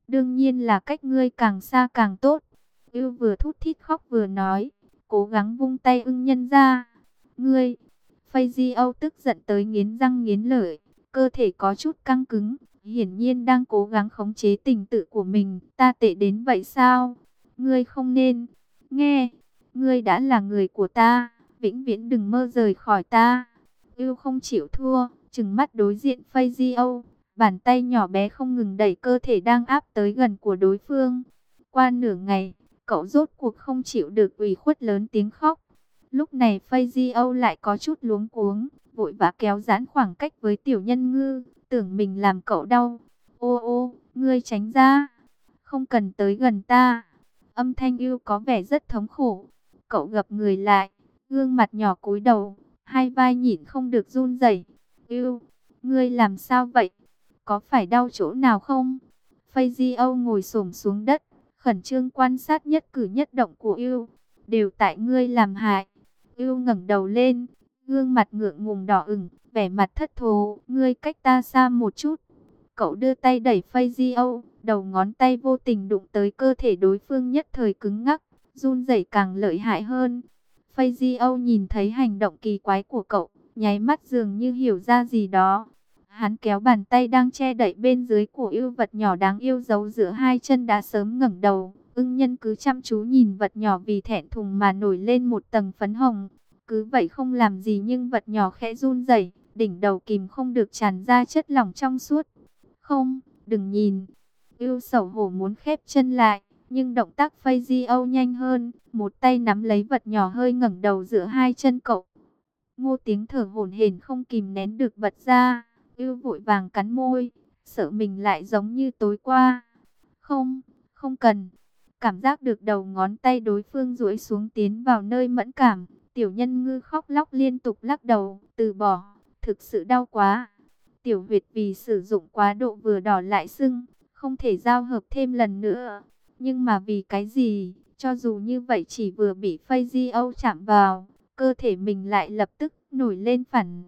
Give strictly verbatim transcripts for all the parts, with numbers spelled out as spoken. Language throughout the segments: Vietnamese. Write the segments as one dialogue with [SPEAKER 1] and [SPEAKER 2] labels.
[SPEAKER 1] Đương nhiên là cách ngươi càng xa càng tốt. Ưu vừa thút thít khóc vừa nói, cố gắng vung tay ưng nhân ra. Ngươi, Phây Di Âu tức giận tới nghiến răng nghiến lợi, cơ thể có chút căng cứng, hiển nhiên đang cố gắng khống chế tình tự của mình. Ta tệ đến vậy sao? Ngươi không nên, nghe, ngươi đã là người của ta, vĩnh viễn đừng mơ rời khỏi ta. Ưu không chịu thua, trừng mắt đối diện Phây Di Âu, bàn tay nhỏ bé không ngừng đẩy cơ thể đang áp tới gần của đối phương. Qua nửa ngày, cậu rốt cuộc không chịu được ủy khuất lớn tiếng khóc. Lúc này Phây Di Âu lại có chút luống cuống, vội vã kéo giãn khoảng cách với Tiểu Nhân Ngư, tưởng mình làm cậu đau. Ô ô, ngươi tránh ra, không cần tới gần ta. Âm thanh Ưu có vẻ rất thống khổ. Cậu gập người lại, gương mặt nhỏ cúi đầu, hai vai nhịn không được run rẩy. Ưu, ngươi làm sao vậy? Có phải đau chỗ nào không? Phây Di Âu ngồi xổm xuống đất, khẩn trương quan sát nhất cử nhất động của Ưu. Đều tại ngươi làm hại. Ưu ngẩng đầu lên, gương mặt ngượng ngùng đỏ ửng, vẻ mặt thất thố. Ngươi cách ta xa một chút. Cậu đưa tay đẩy Phây Di Âu, đầu ngón tay vô tình đụng tới cơ thể đối phương, nhất thời cứng ngắc, run rẩy càng lợi hại hơn. Phây Di Âu nhìn thấy hành động kỳ quái của cậu, nháy mắt dường như hiểu ra gì đó. Hắn kéo bàn tay đang che đậy bên dưới của yêu vật nhỏ đáng yêu giấu giữa hai chân đã sớm ngẩng đầu. Ưng nhân cứ chăm chú nhìn vật nhỏ vì thẹn thùng mà nổi lên một tầng phấn hồng. Cứ vậy không làm gì nhưng vật nhỏ khẽ run rẩy, đỉnh đầu kìm không được tràn ra chất lỏng trong suốt. Không, đừng nhìn. Yêu xấu hổ muốn khép chân lại, nhưng động tác Phây Di Âu nhanh hơn, một tay nắm lấy vật nhỏ hơi ngẩng đầu giữa hai chân cậu. Ngô tiếng thở hổn hển không kìm nén được bật ra. Yêu vội vàng cắn môi, sợ mình lại giống như tối qua. Không, không cần. Cảm giác được đầu ngón tay đối phương duỗi xuống tiến vào nơi mẫn cảm, Tiểu Nhân Ngư khóc lóc liên tục lắc đầu, từ bỏ, thực sự đau quá. Tiểu huyệt vì sử dụng quá độ vừa đỏ lại sưng, không thể giao hợp thêm lần nữa. Nhưng mà vì cái gì, cho dù như vậy chỉ vừa bị Phây Di Âu chạm vào, cơ thể mình lại lập tức nổi lên phản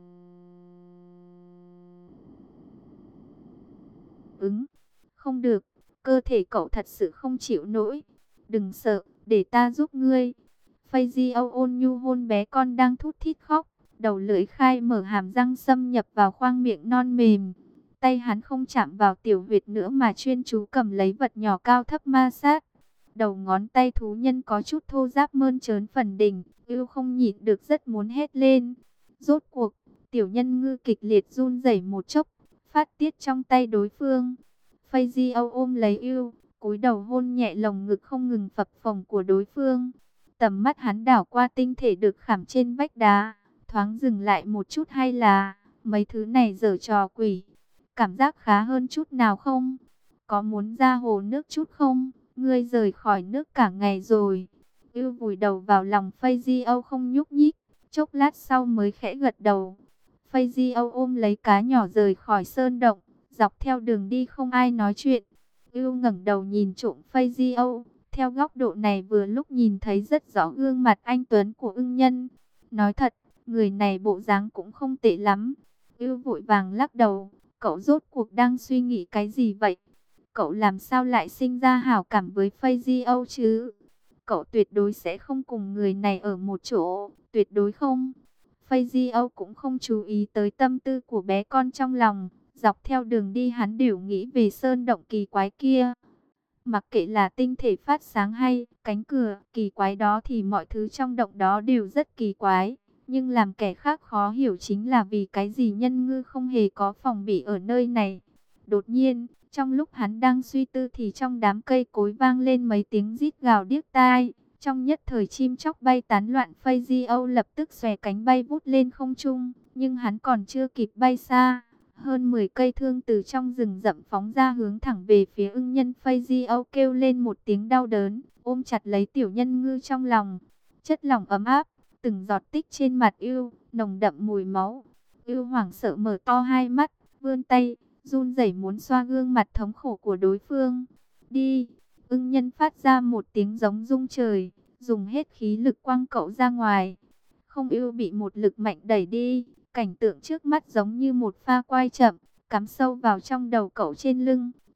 [SPEAKER 1] ứng. Không được, cơ thể cậu thật sự không chịu nổi. Đừng sợ, để ta giúp ngươi. Phây Di Âu ôn nhu hôn bé con đang thút thít khóc, đầu lưỡi khai mở hàm răng xâm nhập vào khoang miệng non mềm. Tay hắn không chạm vào tiểu huyệt nữa mà chuyên chú cầm lấy vật nhỏ cao thấp ma sát. Đầu ngón tay thú nhân có chút thô ráp mơn trớn phần đỉnh, Ưu không nhịn được rất muốn hét lên. Rốt cuộc, Tiểu Nhân Ngư kịch liệt run rẩy một chốc, phát tiết trong tay đối phương. Phây Di Âu ôm lấy Ưu, cúi đầu hôn nhẹ lồng ngực không ngừng phập phồng của đối phương. Tầm mắt hắn đảo qua tinh thể được khảm trên vách đá, thoáng dừng lại một chút. Hay là mấy thứ này giở trò quỷ? Cảm giác khá hơn chút nào không? Có muốn ra hồ nước chút không? Ngươi rời khỏi nước cả ngày rồi. Ưu vùi đầu vào lòng Phây Di Âu không nhúc nhích, chốc lát sau mới khẽ gật đầu. Phây Di Âu ôm lấy cá nhỏ rời khỏi sơn động, dọc theo đường đi không ai nói chuyện. Ưu ngẩng đầu nhìn trộm Phây Di Âu, theo góc độ này vừa lúc nhìn thấy rất rõ gương mặt anh tuấn của ưng nhân. Nói thật, người này bộ dáng cũng không tệ lắm. Ưu vội vàng lắc đầu, cậu rốt cuộc đang suy nghĩ cái gì vậy? Cậu làm sao lại sinh ra hảo cảm với Phây Di Âu chứ? Cậu tuyệt đối sẽ không cùng người này ở một chỗ, tuyệt đối không. Phây Di Âu cũng không chú ý tới tâm tư của bé con trong lòng. Dọc theo đường đi hắn đều nghĩ về sơn động kỳ quái kia. Mặc kệ là tinh thể phát sáng hay cánh cửa kỳ quái đó thì mọi thứ trong động đó đều rất kỳ quái. Nhưng làm kẻ khác khó hiểu chính là vì cái gì Nhân Ngư không hề có phòng bị ở nơi này. Đột nhiên, trong lúc hắn đang suy tư thì trong đám cây cối vang lên mấy tiếng rít gào điếc tai. Trong nhất thời chim chóc bay tán loạn, Phây Di Âu lập tức xòe cánh bay vút lên không trung. Nhưng hắn còn chưa kịp bay xa, hơn mười cây thương từ trong rừng rậm phóng ra hướng thẳng về phía ưng nhân. Phây Di Âu kêu lên một tiếng đau đớn, ôm chặt lấy Tiểu Nhân Ngư trong lòng. Chất lỏng ấm áp, từng giọt tích trên mặt Ưu, nồng đậm mùi máu. Ưu hoảng sợ mở to hai mắt, vươn tay, run rẩy muốn xoa gương mặt thống khổ của đối phương. Đi! Ưng nhân phát ra một tiếng giống rung trời, dùng hết khí lực quăng cậu ra ngoài. Không, Ưu bị một lực mạnh đẩy đi. Cảnh tượng trước mắt giống như một pha quay chậm, cắm sâu vào trong đầu cậu trên lưng,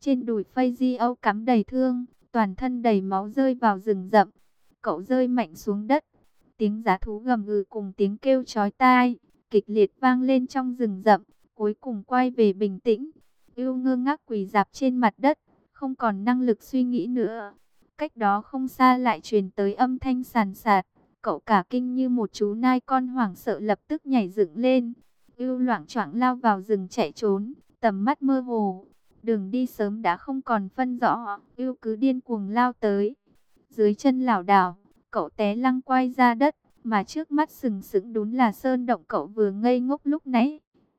[SPEAKER 1] Trên đùi Fazio cắm đầy thương, toàn thân đầy máu rơi vào rừng rậm. Cậu rơi mạnh xuống đất. Tiếng giá thú gầm gừ cùng tiếng kêu chói tai, kịch liệt vang lên trong rừng rậm, cuối cùng quay về bình tĩnh. Ưu ngơ ngác quỳ rạp trên mặt đất, không còn năng lực suy nghĩ nữa. Cách đó không xa lại truyền tới âm thanh sàn sạt. Cậu cả kinh như một chú nai con hoảng sợ lập tức nhảy dựng lên. Ưu loạng choạng lao vào rừng chạy trốn, tầm mắt mơ hồ. Đường đi sớm đã không còn phân rõ, Ưu cứ điên cuồng lao tới. Dưới chân lảo đảo, cậu té lăn quay ra đất, mà trước mắt sừng sững đúng là sơn động cậu vừa ngây ngốc lúc nãy.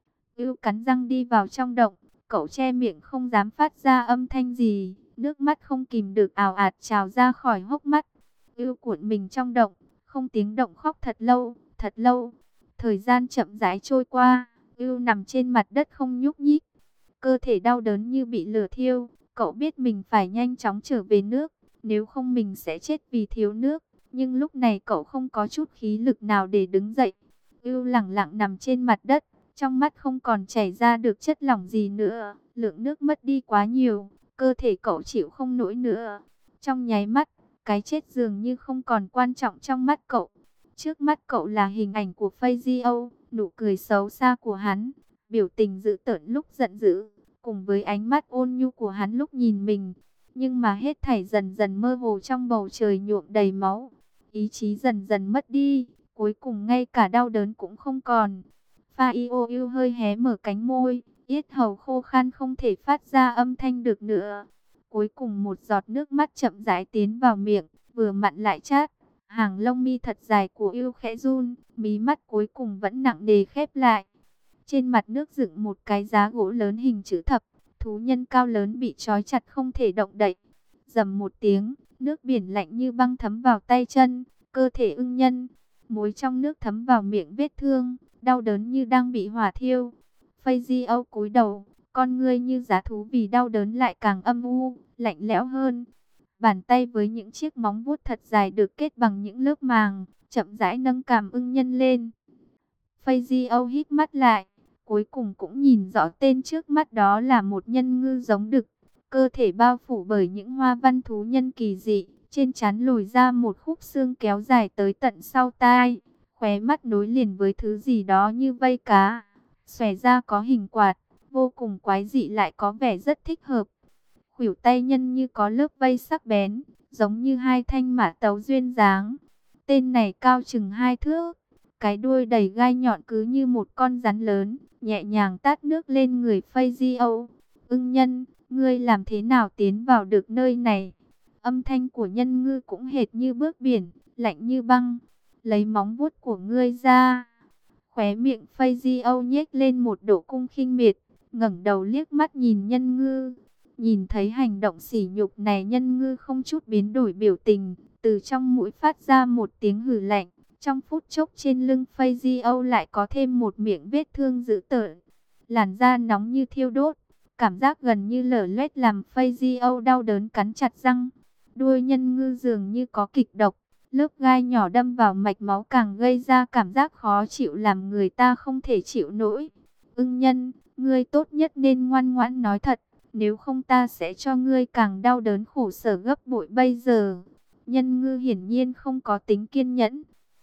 [SPEAKER 1] Ưu cắn răng đi vào trong động, cậu che miệng không dám phát ra âm thanh gì, nước mắt không kìm được ào ạt trào ra khỏi hốc mắt. Ưu cuộn mình trong động, không tiếng động khóc thật lâu, thật lâu. Thời gian chậm rãi trôi qua, Ưu nằm trên mặt đất không nhúc nhích, cơ thể đau đớn như bị lửa thiêu. Cậu biết mình phải nhanh chóng trở về nước, nếu không mình sẽ chết vì thiếu nước. Nhưng lúc này cậu không có chút khí lực nào để đứng dậy. Ưu lẳng lặng nằm trên mặt đất, trong mắt không còn chảy ra được chất lỏng gì nữa. Lượng nước mất đi quá nhiều, cơ thể cậu chịu không nổi nữa. Trong nháy mắt, cái chết dường như không còn quan trọng trong mắt cậu. Trước mắt cậu là hình ảnh của Fazio, nụ cười xấu xa của hắn, biểu tình dữ tợn lúc giận dữ, cùng với ánh mắt ôn nhu của hắn lúc nhìn mình. Nhưng mà hết thảy dần dần mơ hồ trong bầu trời nhuộm đầy máu. Ý chí dần dần mất đi, cuối cùng ngay cả đau đớn cũng không còn. Fazio hơi hé mở cánh môi, yết hầu khô khan không thể phát ra âm thanh được nữa. Cuối cùng một giọt nước mắt chậm rãi tiến vào miệng, vừa mặn lại chát. Hàng lông mi thật dài của Ưu khẽ run, mí mắt cuối cùng vẫn nặng nề khép lại. Trên mặt nước dựng một cái giá gỗ lớn hình chữ thập, thú nhân cao lớn bị trói chặt không thể động đậy. Rầm một tiếng, nước biển lạnh như băng thấm vào tay chân, cơ thể ưng nhân. Muối trong nước thấm vào miệng vết thương, đau đớn như đang bị hỏa thiêu. Fazio cúi đầu, con ngươi như giá thú vì đau đớn lại càng âm u, lạnh lẽo hơn. Bàn tay với những chiếc móng vuốt thật dài được kết bằng những lớp màng, chậm rãi nâng cằm ưng nhân lên. Fazio hít mắt lại, cuối cùng cũng nhìn rõ tên trước mắt, đó là một nhân ngư giống đực. Cơ thể bao phủ bởi những hoa văn thú nhân kỳ dị, trên trán lồi ra một khúc xương kéo dài tới tận sau tai, khóe mắt nối liền với thứ gì đó như vây cá, xòe ra có hình quạt, vô cùng quái dị lại có vẻ rất thích hợp. Khuỷu tay nhân như có lớp vây sắc bén, giống như hai thanh mã tấu duyên dáng. Tên này cao chừng hai thước, cái đuôi đầy gai nhọn cứ như một con rắn lớn, nhẹ nhàng tát nước lên người Fazio. Ưng nhân, ngươi làm thế nào tiến vào được nơi này? Âm thanh của nhân ngư cũng hệt như bước biển, lạnh như băng. Lấy móng vuốt của ngươi ra. Khóe miệng Fazio nhếch lên một độ cung khinh miệt, ngẩng đầu liếc mắt nhìn nhân ngư. Nhìn thấy hành động sỉ nhục này, nhân ngư không chút biến đổi biểu tình, từ trong mũi phát ra một tiếng hừ lạnh. Trong phút chốc trên lưng Fazio lại có thêm một miệng vết thương dữ tợn. Làn da nóng như thiêu đốt, cảm giác gần như lở loét làm Fazio đau đớn cắn chặt răng. Đuôi nhân ngư dường như có kịch độc, lớp gai nhỏ đâm vào mạch máu càng gây ra cảm giác khó chịu làm người ta không thể chịu nổi. Ưng nhân, ngươi tốt nhất nên ngoan ngoãn nói thật, nếu không ta sẽ cho ngươi càng đau đớn khổ sở gấp bội bây giờ. Nhân ngư hiển nhiên không có tính kiên nhẫn.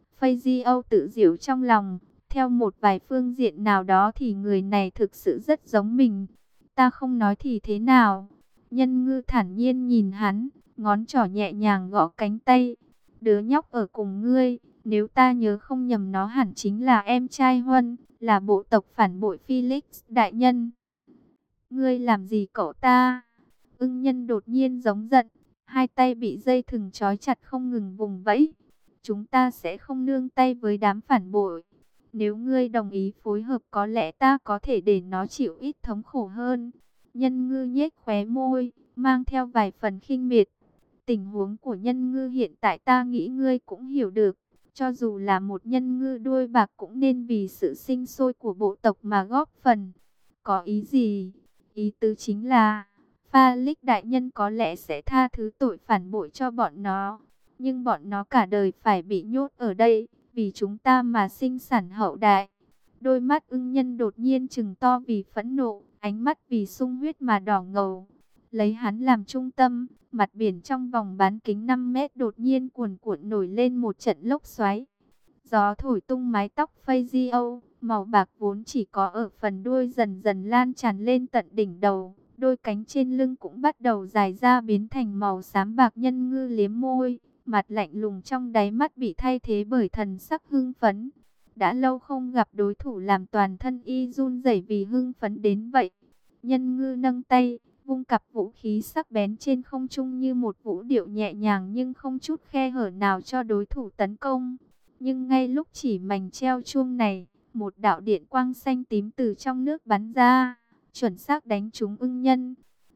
[SPEAKER 1] Fazio tự giễu trong lòng, theo một vài phương diện nào đó thì người này thực sự rất giống mình. Ta không nói thì thế nào? Nhân ngư thản nhiên nhìn hắn, ngón trỏ nhẹ nhàng gõ cánh tay. Đứa nhóc ở cùng ngươi, nếu ta nhớ không nhầm nó hẳn chính là em trai Huân, là bộ tộc phản bội Felix đại nhân. Ngươi làm gì cậu ta? Ưng nhân đột nhiên giống giận, hai tay bị dây thừng trói chặt không ngừng vùng vẫy. Chúng ta sẽ không nương tay với đám phản bội. Nếu ngươi đồng ý phối hợp có lẽ ta có thể để nó chịu ít thống khổ hơn. Nhân ngư nhếch khóe môi, mang theo vài phần khinh miệt. Tình huống của nhân ngư hiện tại ta nghĩ ngươi cũng hiểu được. Cho dù là một nhân ngư đuôi bạc cũng nên vì sự sinh sôi của bộ tộc mà góp phần. Có ý gì? Ý tứ chính là, Felix đại nhân có lẽ sẽ tha thứ tội phản bội cho bọn nó. Nhưng bọn nó cả đời phải bị nhốt ở đây, vì chúng ta mà sinh sản hậu đại. Đôi mắt ưng nhân đột nhiên trừng to vì phẫn nộ, ánh mắt vì sung huyết mà đỏ ngầu. Lấy hắn làm trung tâm, mặt biển trong vòng bán kính năm mét đột nhiên cuồn cuộn nổi lên một trận lốc xoáy. Gió thổi tung mái tóc Fazio, màu bạc vốn chỉ có ở phần đuôi dần dần lan tràn lên tận đỉnh đầu. Đôi cánh trên lưng cũng bắt đầu dài ra biến thành màu xám bạc. Nhân ngư liếm môi, mặt lạnh lùng trong đáy mắt bị thay thế bởi thần sắc hưng phấn. Đã lâu không gặp đối thủ làm toàn thân y run rẩy vì hưng phấn đến vậy. Nhân ngư nâng tay, vung cặp vũ khí sắc bén trên không trung như một vũ điệu nhẹ nhàng nhưng không chút khe hở nào cho đối thủ tấn công. Nhưng ngay lúc chỉ mảnh treo chuông này, một đạo điện quang xanh tím từ trong nước bắn ra, chuẩn xác đánh trúng ưng nhân.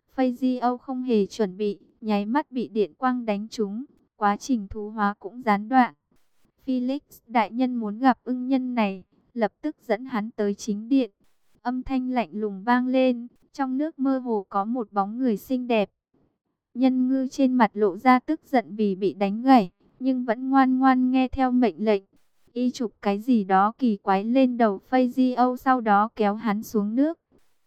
[SPEAKER 1] Fazio không hề chuẩn bị, nháy mắt bị điện quang đánh trúng, quá trình thú hóa cũng gián đoạn. Felix đại nhân muốn gặp ưng nhân này, lập tức dẫn hắn tới chính điện. Âm thanh lạnh lùng vang lên, trong nước mơ hồ có một bóng người xinh đẹp. Nhân ngư trên mặt lộ ra tức giận vì bị đánh gãy, nhưng vẫn ngoan ngoan nghe theo mệnh lệnh. Y chụp cái gì đó kỳ quái lên đầu Fazio, sau đó kéo hắn xuống nước.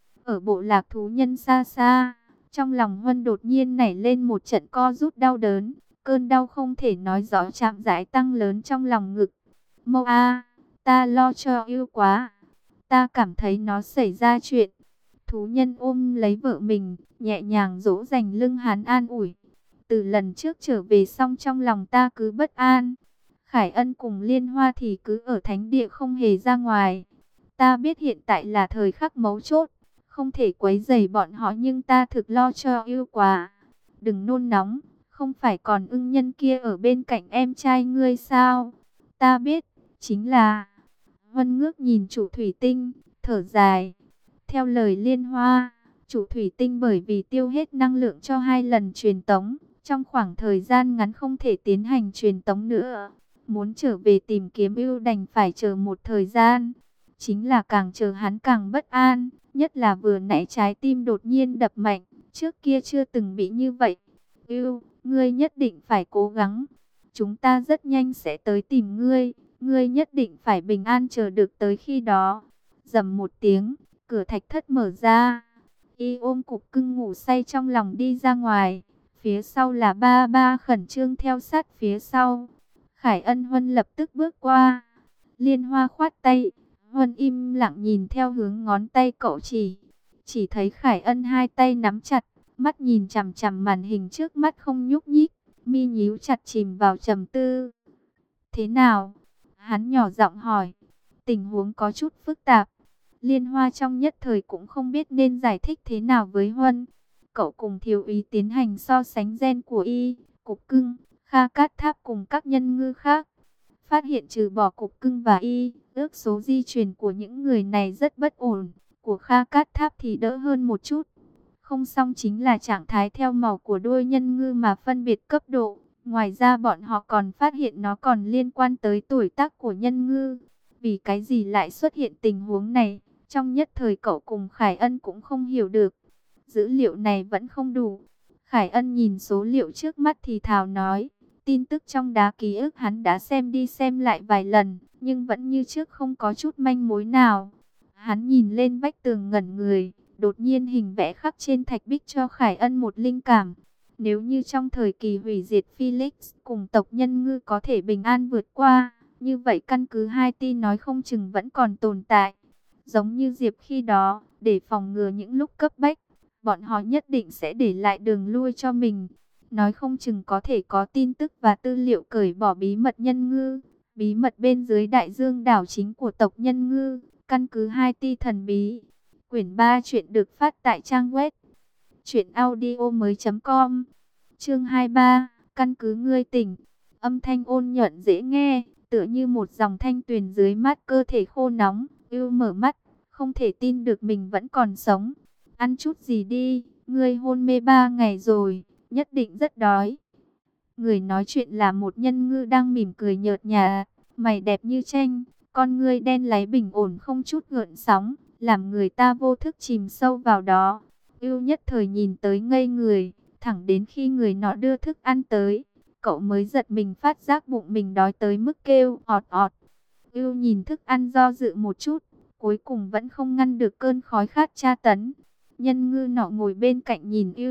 [SPEAKER 1] Ở bộ lạc thú nhân xa xa, trong lòng Huân đột nhiên nảy lên một trận co rút đau đớn. Cơn đau không thể nói rõ chạm rãi tăng lớn trong lòng ngực. Moa, ta lo cho yêu quá. Ta cảm thấy nó xảy ra chuyện. Thú nhân ôm lấy vợ mình, nhẹ nhàng dỗ dành lưng hắn an ủi. Từ lần trước trở về xong trong lòng ta cứ bất an. Khải Ân cùng Liên Hoa thì cứ ở thánh địa không hề ra ngoài. Ta biết hiện tại là thời khắc mấu chốt, không thể quấy rầy bọn họ, nhưng ta thực lo cho yêu quá. Đừng nôn nóng, không phải còn ưng nhân kia ở bên cạnh em trai ngươi sao? Ta biết, chính là... Huân ngước nhìn chủ thủy tinh, thở dài. Theo lời Liên Hoa, chủ thủy tinh bởi vì tiêu hết năng lượng cho hai lần truyền tống, trong khoảng thời gian ngắn không thể tiến hành truyền tống nữa. Muốn trở về tìm kiếm ưu đành phải chờ một thời gian. Chính là càng chờ hắn càng bất an, nhất là vừa nãy trái tim đột nhiên đập mạnh, trước kia chưa từng bị như vậy. Ưu, ngươi nhất định phải cố gắng, chúng ta rất nhanh sẽ tới tìm ngươi, ngươi nhất định phải bình an chờ được tới khi đó. Rầm một tiếng, cửa thạch thất mở ra, y ôm cục cưng ngủ say trong lòng đi ra ngoài, phía sau là ba ba khẩn trương theo sát phía sau. Khải Ân Huân lập tức bước qua, Liên Hoa khoát tay, Huân im lặng nhìn theo hướng ngón tay cậu chỉ, chỉ thấy Khải Ân hai tay nắm chặt, mắt nhìn chằm chằm màn hình trước mắt không nhúc nhích, mi nhíu chặt chìm vào trầm tư. Thế nào? Hắn nhỏ giọng hỏi. Tình huống có chút phức tạp. Liên Hoa trong nhất thời cũng không biết nên giải thích thế nào với Huân. Cậu cùng thiếu úy tiến hành so sánh gen của y, cục cưng, Kha Cát Tháp cùng các nhân ngư khác. Phát hiện trừ bỏ cục cưng và y, ước số di truyền của những người này rất bất ổn. Của Kha Cát Tháp thì đỡ hơn một chút. Không xong chính là trạng thái theo màu của đuôi nhân ngư mà phân biệt cấp độ. Ngoài ra bọn họ còn phát hiện nó còn liên quan tới tuổi tác của nhân ngư. Vì cái gì lại xuất hiện tình huống này? Trong nhất thời cậu cùng Khải Ân cũng không hiểu được. Dữ liệu này vẫn không đủ. Khải Ân nhìn số liệu trước mắt thì thào nói. Tin tức trong đá ký ức hắn đã xem đi xem lại vài lần, nhưng vẫn như trước không có chút manh mối nào. Hắn nhìn lên vách tường ngẩn người. Đột nhiên hình vẽ khắc trên thạch bích cho Khải Ân một linh cảm. Nếu như trong thời kỳ hủy diệt Felix cùng tộc nhân ngư có thể bình an vượt qua, như vậy căn cứ hai tin nói không chừng vẫn còn tồn tại. Giống như Diệp khi đó, để phòng ngừa những lúc cấp bách, bọn họ nhất định sẽ để lại đường lui cho mình. Nói không chừng có thể có tin tức và tư liệu cởi bỏ bí mật nhân ngư, bí mật bên dưới đại dương đảo chính của tộc nhân ngư, căn cứ hai ti thần bí. Quyển ba chuyện được phát tại trang web truyện audio mới chấm com. Chương hai mươi ba, căn cứ ngươi tỉnh. Âm thanh ôn nhuận dễ nghe, tựa như một dòng thanh tuyền dưới mát cơ thể khô nóng. Ưu mở mắt, không thể tin được mình vẫn còn sống. Ăn chút gì đi, ngươi hôn mê ba ngày rồi, nhất định rất đói. Người nói chuyện là một nhân ngư đang mỉm cười nhợt nhạt, mày đẹp như tranh, con ngươi đen láy bình ổn không chút gợn sóng, làm người ta vô thức chìm sâu vào đó. Ưu nhất thời nhìn tới ngây người, thẳng đến khi người nọ đưa thức ăn tới, cậu mới giật mình phát giác bụng mình đói tới mức kêu ọt ọt. Ưu nhìn thức ăn do dự một chút, cuối cùng vẫn không ngăn được cơn khói khát tra tấn. Nhân ngư nọ ngồi bên cạnh nhìn Ưu,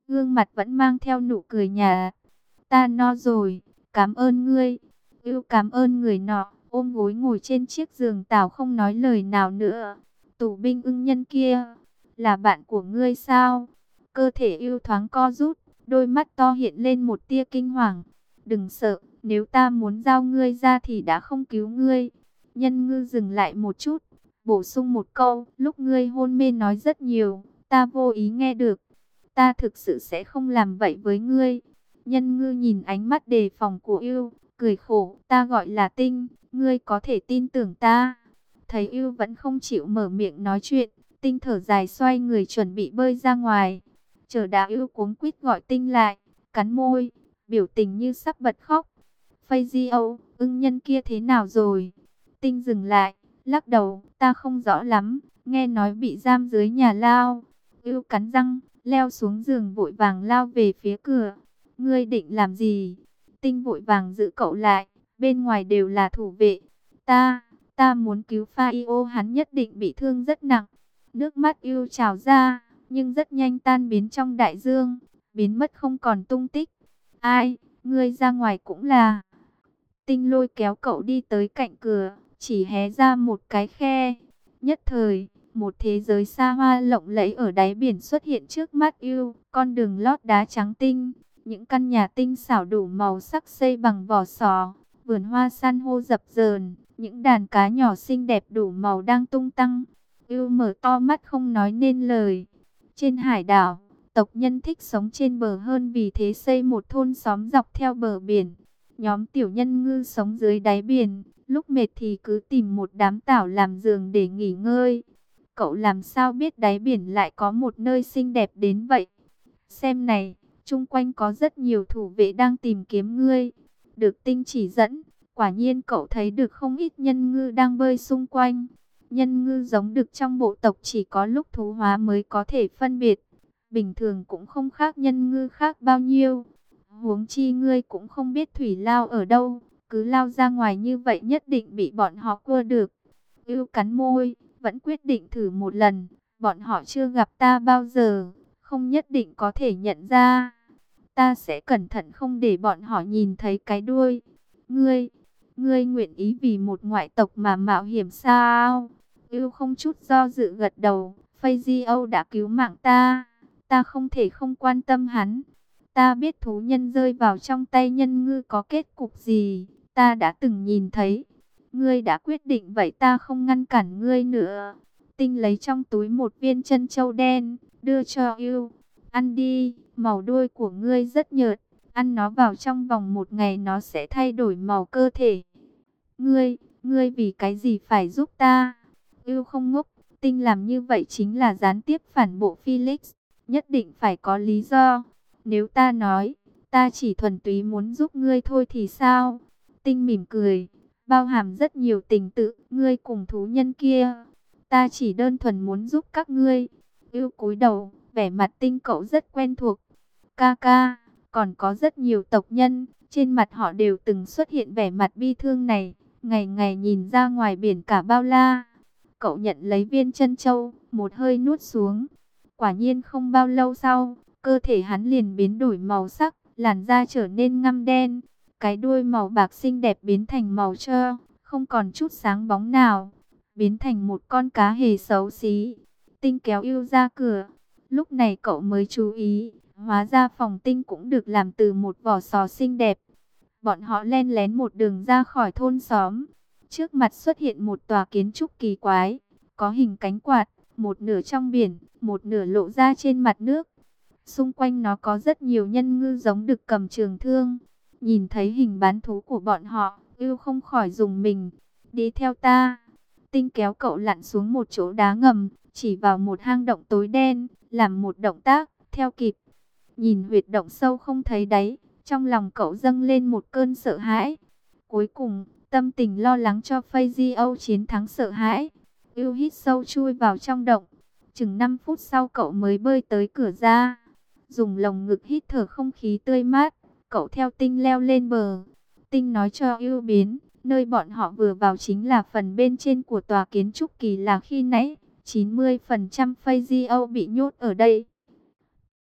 [SPEAKER 1] gương mặt vẫn mang theo nụ cười nhạt. Ta no rồi, cảm ơn ngươi. Ưu cảm ơn người nọ, ôm gối ngồi trên chiếc giường tảo không nói lời nào nữa. Tù binh ưng nhân kia, là bạn của ngươi sao? Cơ thể Ưu thoáng co rút, đôi mắt to hiện lên một tia kinh hoàng. Đừng sợ, nếu ta muốn giao ngươi ra thì đã không cứu ngươi. Nhân ngư dừng lại một chút, bổ sung một câu, lúc ngươi hôn mê nói rất nhiều, ta vô ý nghe được. Ta thực sự sẽ không làm vậy với ngươi. Nhân ngư nhìn ánh mắt đề phòng của Ưu, cười khổ, ta gọi là Tinh, ngươi có thể tin tưởng ta. Thấy Ưu vẫn không chịu mở miệng nói chuyện, Tinh thở dài xoay người chuẩn bị bơi ra ngoài. Chờ đã Ưu cuống quýt gọi Tinh lại, cắn môi, biểu tình như sắp bật khóc. Phây Di Âu, ưng nhân kia thế nào rồi? Tinh dừng lại, lắc đầu, ta không rõ lắm, nghe nói bị giam dưới nhà lao. Ưu cắn răng, leo xuống giường vội vàng lao về phía cửa. Ngươi định làm gì? Tinh vội vàng giữ cậu lại, bên ngoài đều là thủ vệ. Ta, ta muốn cứu Faio, hắn nhất định bị thương rất nặng. Nước mắt Ưu trào ra, nhưng rất nhanh tan biến trong đại dương, biến mất không còn tung tích. Ai, ngươi ra ngoài cũng là. Tinh lôi kéo cậu đi tới cạnh cửa, chỉ hé ra một cái khe. Nhất thời, một thế giới xa hoa lộng lẫy ở đáy biển xuất hiện trước mắt Ưu, con đường lót đá trắng tinh, những căn nhà tinh xảo đủ màu sắc xây bằng vỏ sò, vườn hoa san hô dập dờn, những đàn cá nhỏ xinh đẹp đủ màu đang tung tăng. Ưu mở to mắt không nói nên lời. Trên hải đảo, tộc nhân thích sống trên bờ hơn, vì thế xây một thôn xóm dọc theo bờ biển. Nhóm tiểu nhân ngư sống dưới đáy biển, lúc mệt thì cứ tìm một đám tảo làm giường để nghỉ ngơi. Cậu làm sao biết đáy biển lại có một nơi xinh đẹp đến vậy? Xem này, chung quanh có rất nhiều thủ vệ đang tìm kiếm ngươi. Được Tinh chỉ dẫn, quả nhiên cậu thấy được không ít nhân ngư đang bơi xung quanh. Nhân ngư giống đực trong bộ tộc chỉ có lúc thú hóa mới có thể phân biệt. Bình thường cũng không khác nhân ngư khác bao nhiêu. Huống chi ngươi cũng không biết thủy lao ở đâu, cứ lao ra ngoài như vậy nhất định bị bọn họ cua được. Ưu cắn môi, vẫn quyết định thử một lần. Bọn họ chưa gặp ta bao giờ, không nhất định có thể nhận ra. Ta sẽ cẩn thận không để bọn họ nhìn thấy cái đuôi. Ngươi, ngươi nguyện ý vì một ngoại tộc mà mạo hiểm sao? Ưu không chút do dự gật đầu. Phây Di Âu đã cứu mạng ta, ta không thể không quan tâm hắn. Ta biết thú nhân rơi vào trong tay nhân ngư có kết cục gì, ta đã từng nhìn thấy. Ngươi đã quyết định vậy ta không ngăn cản ngươi nữa. Tinh lấy trong túi một viên trân châu đen, đưa cho Ưu. Ăn đi, màu đuôi của ngươi rất nhợt, ăn nó vào trong vòng một ngày nó sẽ thay đổi màu cơ thể. Ngươi, ngươi vì cái gì phải giúp ta? Ưu không ngốc, Tinh làm như vậy chính là gián tiếp phản bộ Felix, nhất định phải có lý do. Nếu ta nói, ta chỉ thuần túy muốn giúp ngươi thôi thì sao? Tinh mỉm cười, bao hàm rất nhiều tình tự, ngươi cùng thú nhân kia. Ta chỉ đơn thuần muốn giúp các ngươi. Ưu cúi đầu, vẻ mặt Tinh cậu rất quen thuộc. Ca ca, còn có rất nhiều tộc nhân, trên mặt họ đều từng xuất hiện vẻ mặt bi thương này, ngày ngày nhìn ra ngoài biển cả bao la. Cậu nhận lấy viên trân châu, một hơi nuốt xuống. Quả nhiên không bao lâu sau, cơ thể hắn liền biến đổi màu sắc, làn da trở nên ngăm đen. Cái đuôi màu bạc xinh đẹp biến thành màu trơ, không còn chút sáng bóng nào. Biến thành một con cá hề xấu xí. Tinh kéo Ưu ra cửa. Lúc này cậu mới chú ý, hóa ra phòng Tinh cũng được làm từ một vỏ sò xinh đẹp. Bọn họ len lén một đường ra khỏi thôn xóm. Trước mặt xuất hiện một tòa kiến trúc kỳ quái, có hình cánh quạt, một nửa trong biển, một nửa lộ ra trên mặt nước. Xung quanh nó có rất nhiều nhân ngư giống đực cầm trường thương. Nhìn thấy hình bán thú của bọn họ, Ưu không khỏi rùng mình. Đi theo ta. Tinh kéo cậu lặn xuống một chỗ đá ngầm, chỉ vào một hang động tối đen, làm một động tác, theo kịp. Nhìn huyệt động sâu không thấy đáy, trong lòng cậu dâng lên một cơn sợ hãi. Cuối cùng, tâm tình lo lắng cho Phây Di Âu chiến thắng sợ hãi. Ưu hít sâu chui vào trong động. Chừng năm phút sau cậu mới bơi tới cửa ra. Dùng lồng ngực hít thở không khí tươi mát. Cậu theo Tinh leo lên bờ. Tinh nói cho Ưu biến, nơi bọn họ vừa vào chính là phần bên trên của tòa kiến trúc kỳ lạ khi nãy. chín mươi phần trăm Phây Di Âu bị nhốt ở đây.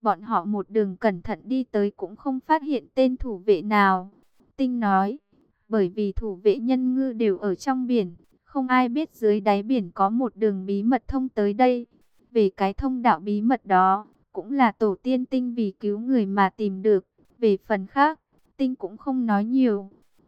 [SPEAKER 1] Bọn họ một đường cẩn thận đi tới cũng không phát hiện tên thủ vệ nào. Tinh nói, bởi vì thủ vệ nhân ngư đều ở trong biển, không ai biết dưới đáy biển có một đường bí mật thông tới đây. Về cái thông đạo bí mật đó, cũng là tổ tiên Tinh vì cứu người mà tìm được. Về phần khác, Tinh cũng không nói nhiều.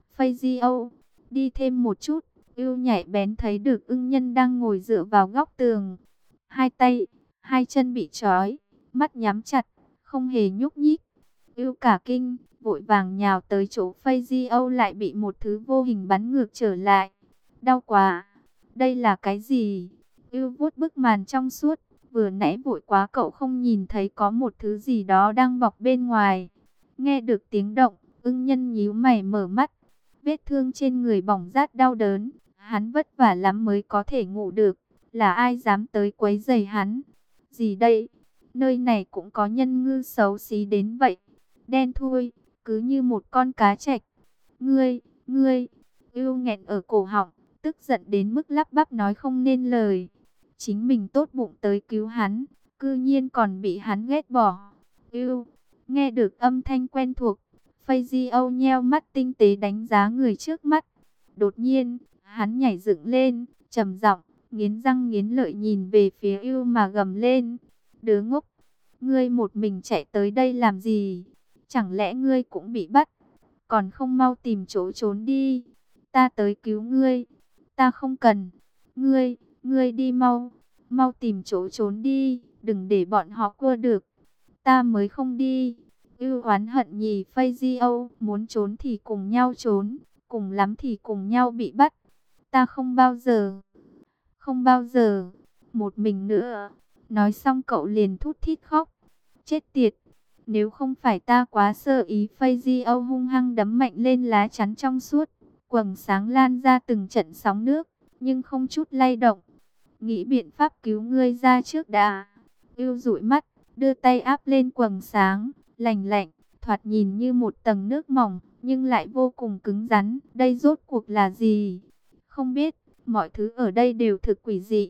[SPEAKER 1] Fazio, đi thêm một chút, Ưu nhảy bén thấy được ưng nhân đang ngồi dựa vào góc tường. Hai tay, hai chân bị trói, mắt nhắm chặt, không hề nhúc nhích. Ưu cả kinh, vội vàng nhào tới chỗ Fazio lại bị một thứ vô hình bắn ngược trở lại. Đau quá, đây là cái gì? Ưu vuốt bức màn trong suốt, vừa nãy vội quá cậu không nhìn thấy có một thứ gì đó đang bọc bên ngoài. Nghe được tiếng động, ưng nhân nhíu mày mở mắt. Vết thương trên người bỏng rát đau đớn, hắn vất vả lắm mới có thể ngủ được. Là ai dám tới quấy rầy hắn? Gì đây? Nơi này cũng có nhân ngư xấu xí đến vậy. Đen thui, cứ như một con cá trạch. Ngươi, ngươi, Ưu nghẹn ở cổ họng, tức giận đến mức lắp bắp nói không nên lời. Chính mình tốt bụng tới cứu hắn, cư nhiên còn bị hắn ghét bỏ. Ưu, nghe được âm thanh quen thuộc, Fazio nheo mắt tinh tế đánh giá người trước mắt. Đột nhiên, hắn nhảy dựng lên, trầm giọng, nghiến răng nghiến lợi nhìn về phía Ưu mà gầm lên. Đứa ngốc, ngươi một mình chạy tới đây làm gì? Chẳng lẽ ngươi cũng bị bắt? Còn không mau tìm chỗ trốn đi. Ta tới cứu ngươi. Ta không cần. Ngươi, ngươi đi mau. Mau tìm chỗ trốn đi. Đừng để bọn họ cua được. Ta mới không đi. Ưu oán hận nhì Fazio, muốn trốn thì cùng nhau trốn, cùng lắm thì cùng nhau bị bắt. Ta không bao giờ, không bao giờ, một mình nữa. Nói xong cậu liền thút thít khóc. Chết tiệt, nếu không phải ta quá sơ ý. Fazio hung hăng đấm mạnh lên lá chắn trong suốt. Quầng sáng lan ra từng trận sóng nước, nhưng không chút lay động. Nghĩ biện pháp cứu ngươi ra trước đã. Ưu dụi mắt, đưa tay áp lên quầng sáng, lành lạnh, thoạt nhìn như một tầng nước mỏng, nhưng lại vô cùng cứng rắn. Đây rốt cuộc là gì? Không biết, mọi thứ ở đây đều thực quỷ dị.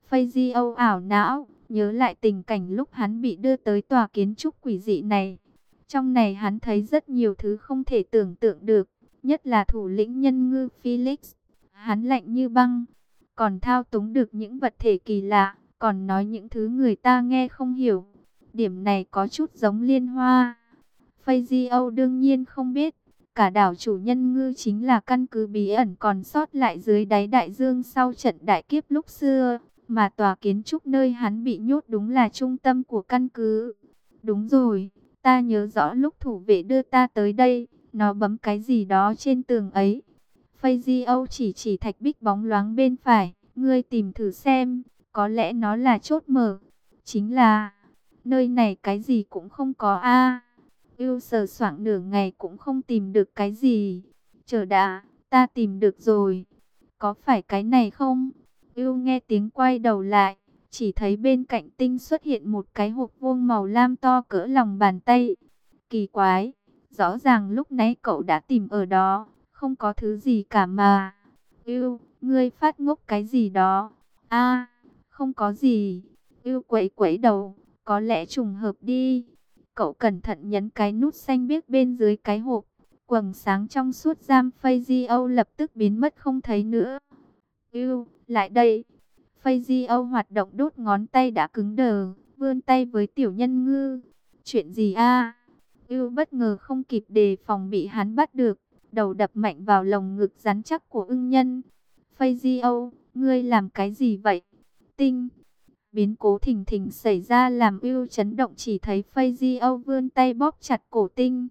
[SPEAKER 1] Fazio ảo não, nhớ lại tình cảnh lúc hắn bị đưa tới tòa kiến trúc quỷ dị này. Trong này hắn thấy rất nhiều thứ không thể tưởng tượng được, nhất là thủ lĩnh nhân ngư Felix. Hắn lạnh như băng, còn thao túng được những vật thể kỳ lạ, còn nói những thứ người ta nghe không hiểu. Điểm này có chút giống Liên Hoa. Fazio đương nhiên không biết, cả đảo chủ nhân ngư chính là căn cứ bí ẩn còn sót lại dưới đáy đại dương sau trận đại kiếp lúc xưa, mà tòa kiến trúc nơi hắn bị nhốt đúng là trung tâm của căn cứ. Đúng rồi, ta nhớ rõ lúc thủ vệ đưa ta tới đây, nó bấm cái gì đó trên tường ấy. Fazio chỉ chỉ thạch bích bóng loáng bên phải, ngươi tìm thử xem, có lẽ nó là chốt mở. Chính là, nơi này cái gì cũng không có a. Ưu sờ soạng nửa ngày cũng không tìm được cái gì. Chờ đã, ta tìm được rồi. Có phải cái này không? Ưu nghe tiếng quay đầu lại, chỉ thấy bên cạnh Tinh xuất hiện một cái hộp vuông màu lam to cỡ lòng bàn tay. Kỳ quái, rõ ràng lúc nãy cậu đã tìm ở đó, không có thứ gì cả mà. Ưu, ngươi phát ngốc cái gì đó? A, không có gì. Ưu quẩy quẩy đầu, có lẽ trùng hợp đi. Cậu cẩn thận nhấn cái nút xanh biếc bên dưới cái hộp. Quầng sáng trong suốt giam Fazio lập tức biến mất không thấy nữa. Ưu, lại đây. Fazio hoạt động đốt ngón tay đã cứng đờ, vươn tay với tiểu nhân ngư. Chuyện gì a? Ưu bất ngờ không kịp đề phòng bị hắn bắt được, đầu đập mạnh vào lồng ngực rắn chắc của ưng nhân. Fazio, ngươi làm cái gì vậy? Tinh. Biến cố thình thình xảy ra làm Ưu chấn động, chỉ thấy Fazio vươn tay bóp chặt cổ Tinh.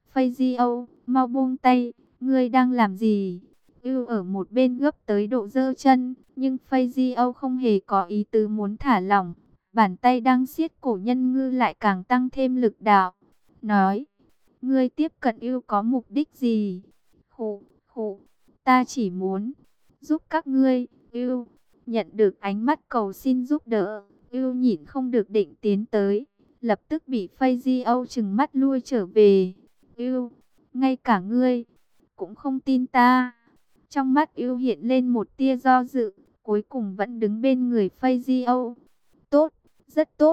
[SPEAKER 1] Fazio, mau buông tay, ngươi đang làm gì? Ưu ở một bên gấp tới độ giơ chân, nhưng Fazio không hề có ý tứ muốn thả lỏng. Bàn tay đang siết cổ nhân ngư lại càng tăng thêm lực đạo. Nói, ngươi tiếp cận Ưu có mục đích gì? Khụ, khụ, ta chỉ muốn giúp các ngươi. Ưu nhận được ánh mắt cầu xin giúp đỡ, Ưu nhịn không được định tiến tới, lập tức bị Fazio trừng mắt lui trở về. Ưu, ngay cả ngươi cũng không tin ta. Trong mắt Ưu hiện lên một tia do dự, cuối cùng vẫn đứng bên người Fazio. Tốt, rất tốt,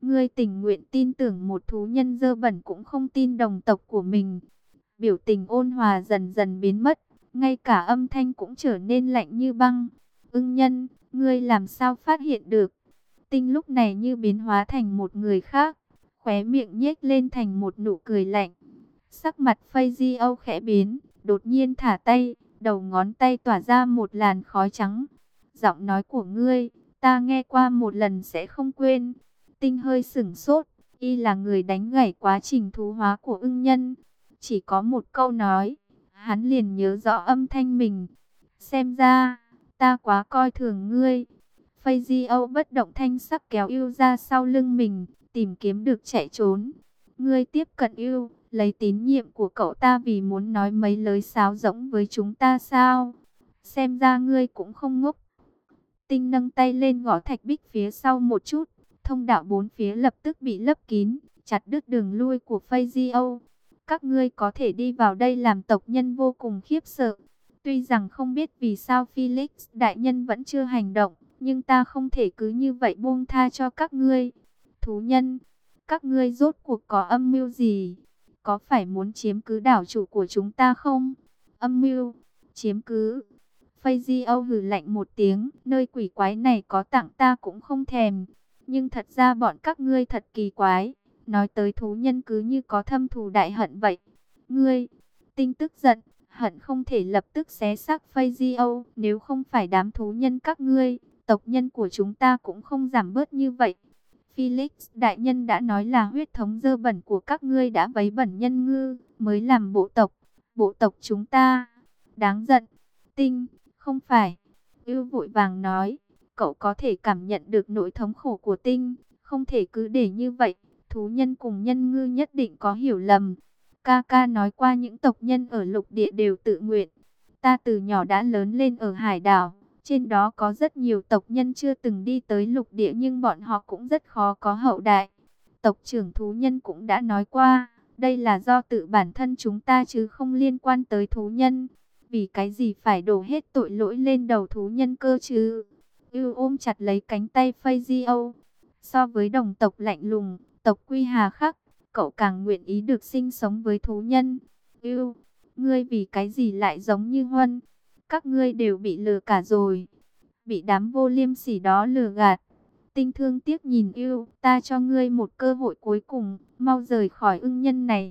[SPEAKER 1] Ngươi tình nguyện tin tưởng một thú nhân dơ bẩn cũng không tin đồng tộc của mình. Biểu tình ôn hòa dần dần biến mất, ngay cả âm thanh cũng trở nên lạnh như băng. Ưng nhân, ngươi làm sao phát hiện được? Tinh lúc này như biến hóa thành một người khác, khóe miệng nhếch lên thành một nụ cười lạnh. Sắc mặt Phây Di Âu khẽ biến, đột nhiên thả tay, đầu ngón tay tỏa ra một làn khói trắng. Giọng nói của ngươi, ta nghe qua một lần sẽ không quên. Tinh hơi sửng sốt, y là người đánh gãy quá trình thú hóa của ưng nhân. Chỉ có một câu nói, hắn liền nhớ rõ âm thanh mình. Xem ra, ta quá coi thường ngươi. Phây Di Âu bất động thanh sắc kéo yêu ra sau lưng mình, tìm kiếm được chạy trốn. Ngươi tiếp cận yêu, lấy tín nhiệm của cậu ta vì muốn nói mấy lời sáo rỗng với chúng ta sao? Xem ra ngươi cũng không ngốc. Tinh nâng tay lên gõ thạch bích phía sau một chút, thông đạo bốn phía lập tức bị lấp kín, chặt đứt đường lui của Phây Di Âu. Các ngươi có thể đi vào đây làm tộc nhân vô cùng khiếp sợ. Tuy rằng không biết vì sao Felix đại nhân vẫn chưa hành động, nhưng ta không thể cứ như vậy buông tha cho các ngươi. Thú nhân, các ngươi rốt cuộc có âm mưu gì? Có phải muốn chiếm cứ đảo chủ của chúng ta không? Âm mưu, chiếm cứ. Phây Di Âu hừ lạnh một tiếng, nơi quỷ quái này có tặng ta cũng không thèm. Nhưng thật ra bọn các ngươi thật kỳ quái. Nói tới thú nhân cứ như có thâm thù đại hận vậy. Ngươi, Tinh tức giận, hận không thể lập tức xé xác Phây Di Âu. Nếu không phải đám thú nhân các ngươi, tộc nhân của chúng ta cũng không giảm bớt như vậy. Felix đại nhân đã nói là huyết thống dơ bẩn của các ngươi đã vấy bẩn nhân ngư, mới làm bộ tộc, bộ tộc chúng ta. Đáng giận. Tinh, không phải. Ưu vội vàng nói, cậu có thể cảm nhận được nỗi thống khổ của Tinh, không thể cứ để như vậy. Thú nhân cùng nhân ngư nhất định có hiểu lầm. Ca ca nói qua những tộc nhân ở lục địa đều tự nguyện. Ta từ nhỏ đã lớn lên ở hải đảo. Trên đó có rất nhiều tộc nhân chưa từng đi tới lục địa nhưng bọn họ cũng rất khó có hậu đại. Tộc trưởng thú nhân cũng đã nói qua, đây là do tự bản thân chúng ta chứ không liên quan tới thú nhân. Vì cái gì phải đổ hết tội lỗi lên đầu thú nhân cơ chứ? Ưu ôm chặt lấy cánh tay Phây Di Âu. So với đồng tộc lạnh lùng, tộc Quy Hà khắc, cậu càng nguyện ý được sinh sống với thú nhân. Ưu, ngươi vì cái gì lại giống như Huân? Các ngươi đều bị lừa cả rồi. Bị đám vô liêm sỉ đó lừa gạt. Tinh thương tiếc nhìn Ưu, ta cho ngươi một cơ hội cuối cùng, mau rời khỏi ưng nhân này.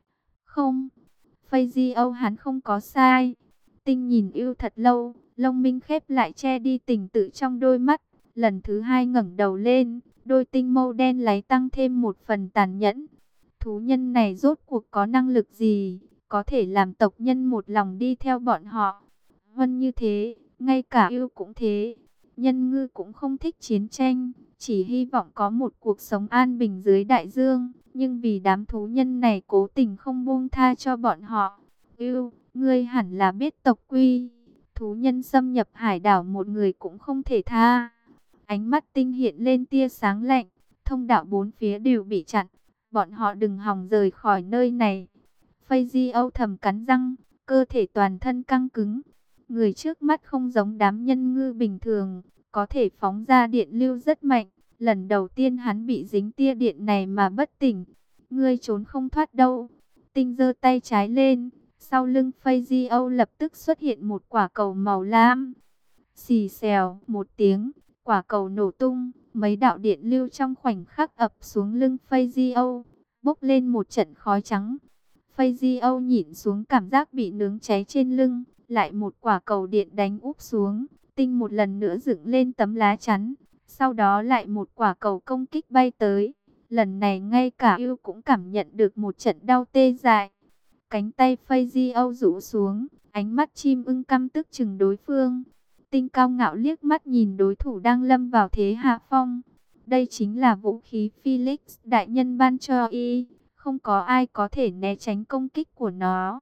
[SPEAKER 1] Không, Phây Di Âu hắn không có sai. Tinh nhìn Ưu thật lâu, lông minh khép lại che đi tình tự trong đôi mắt. Lần thứ hai ngẩng đầu lên, đôi tinh mâu đen láy tăng thêm một phần tàn nhẫn. Thú nhân này rốt cuộc có năng lực gì, có thể làm tộc nhân một lòng đi theo bọn họ. Huân như thế, ngay cả Ưu cũng thế. Nhân ngư cũng không thích chiến tranh, chỉ hy vọng có một cuộc sống an bình dưới đại dương. Nhưng vì đám thú nhân này cố tình không buông tha cho bọn họ. Ưu, ngươi hẳn là biết tộc Quy. Thú nhân xâm nhập hải đảo một người cũng không thể tha. Ánh mắt Tinh hiện lên tia sáng lạnh. Thông đạo bốn phía đều bị chặn. Bọn họ đừng hòng rời khỏi nơi này. Phây Di Âu thầm cắn răng, cơ thể toàn thân căng cứng. Người trước mắt không giống đám nhân ngư bình thường, có thể phóng ra điện lưu rất mạnh. Lần đầu tiên hắn bị dính tia điện này mà bất tỉnh. Ngươi trốn không thoát đâu. Tinh giơ tay trái lên, sau lưng Phây Di Âu lập tức xuất hiện một quả cầu màu lam. Xì xèo một tiếng, quả cầu nổ tung, mấy đạo điện lưu trong khoảnh khắc ập xuống lưng Phây Di Âu, bốc lên một trận khói trắng. Phây Di Âu nhìn xuống cảm giác bị nướng cháy trên lưng, lại một quả cầu điện đánh úp xuống. Tinh một lần nữa dựng lên tấm lá chắn, sau đó lại một quả cầu công kích bay tới. Lần này ngay cả Ưu cũng cảm nhận được một trận đau tê dại. Cánh tay Phây Di Âu rũ xuống, ánh mắt chim ưng căm tức chừng đối phương. Tinh cao ngạo liếc mắt nhìn đối thủ đang lâm vào thế hạ phong. Đây chính là vũ khí Felix đại nhân ban cho y, không có ai có thể né tránh công kích của nó.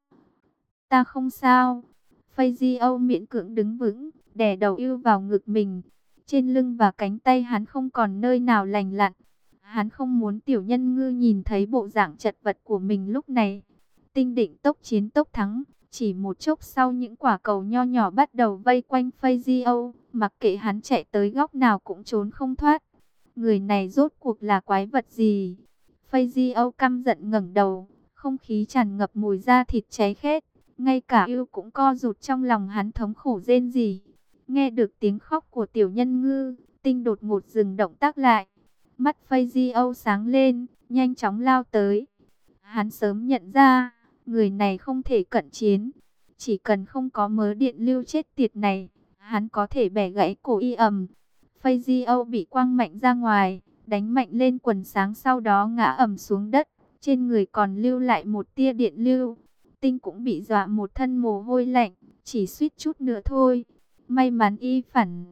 [SPEAKER 1] Ta không sao. Phây Di Âu miễn cưỡng đứng vững, đè đầu Ưu vào ngực mình. Trên lưng và cánh tay hắn không còn nơi nào lành lặn. Hắn không muốn tiểu nhân ngư nhìn thấy bộ dạng chật vật của mình lúc này. Tinh định tốc chiến tốc thắng. Chỉ một chốc sau những quả cầu nho nhỏ bắt đầu vây quanh Phây Di Âu. Mặc kệ hắn chạy tới góc nào cũng trốn không thoát. Người này rốt cuộc là quái vật gì? Fazio căm giận ngẩng đầu, không khí tràn ngập mùi da thịt cháy khét. Ngay cả yêu cũng co rụt trong lòng hắn thống khổ rên rỉ. Nghe được tiếng khóc của tiểu nhân ngư, Tinh đột ngột dừng động tác lại. Mắt Fazio sáng lên, nhanh chóng lao tới. Hắn sớm nhận ra, người này không thể cận chiến. Chỉ cần không có mớ điện lưu chết tiệt này, hắn có thể bẻ gãy cổ y ầm. Fazio bị quăng mạnh ra ngoài, đánh mạnh lên quần sáng, sau đó ngã ầm xuống đất. Trên người còn lưu lại một tia điện lưu. Tinh cũng bị dọa một thân mồ hôi lạnh, chỉ suýt chút nữa thôi. May mắn y phản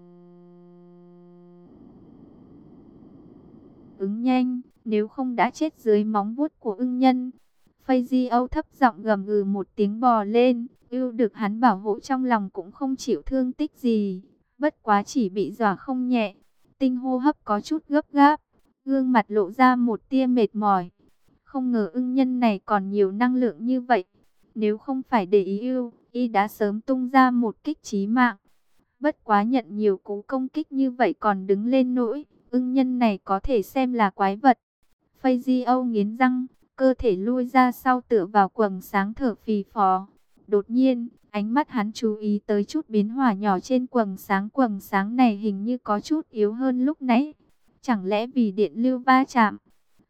[SPEAKER 1] ứng nhanh, nếu không đã chết dưới móng vuốt của ưng nhân. Fazio thấp giọng gầm gừ một tiếng bò lên, ưu được hắn bảo hộ trong lòng cũng không chịu thương tích gì, bất quá chỉ bị dọa không nhẹ. Tinh hô hấp có chút gấp gáp, gương mặt lộ ra một tia mệt mỏi. Không ngờ ưng nhân này còn nhiều năng lượng như vậy. Nếu không phải để ý ưu, y đã sớm tung ra một kích chí mạng. Bất quá nhận nhiều cú công kích như vậy còn đứng lên nỗi, ưng nhân này có thể xem là quái vật. Fazio nghiến răng, cơ thể lui ra sau tựa vào quầng sáng thở phì phò. Đột nhiên, ánh mắt hắn chú ý tới chút biến hóa nhỏ trên quầng sáng. Quầng sáng này hình như có chút yếu hơn lúc nãy. Chẳng lẽ vì điện lưu va chạm?